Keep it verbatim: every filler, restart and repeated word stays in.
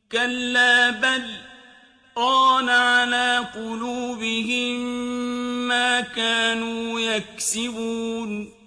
كَلَّا بَلْ رَانَ عَلَىٰ قُلُوبِهِم مَّا كَانُوا يَكْسِبُونَ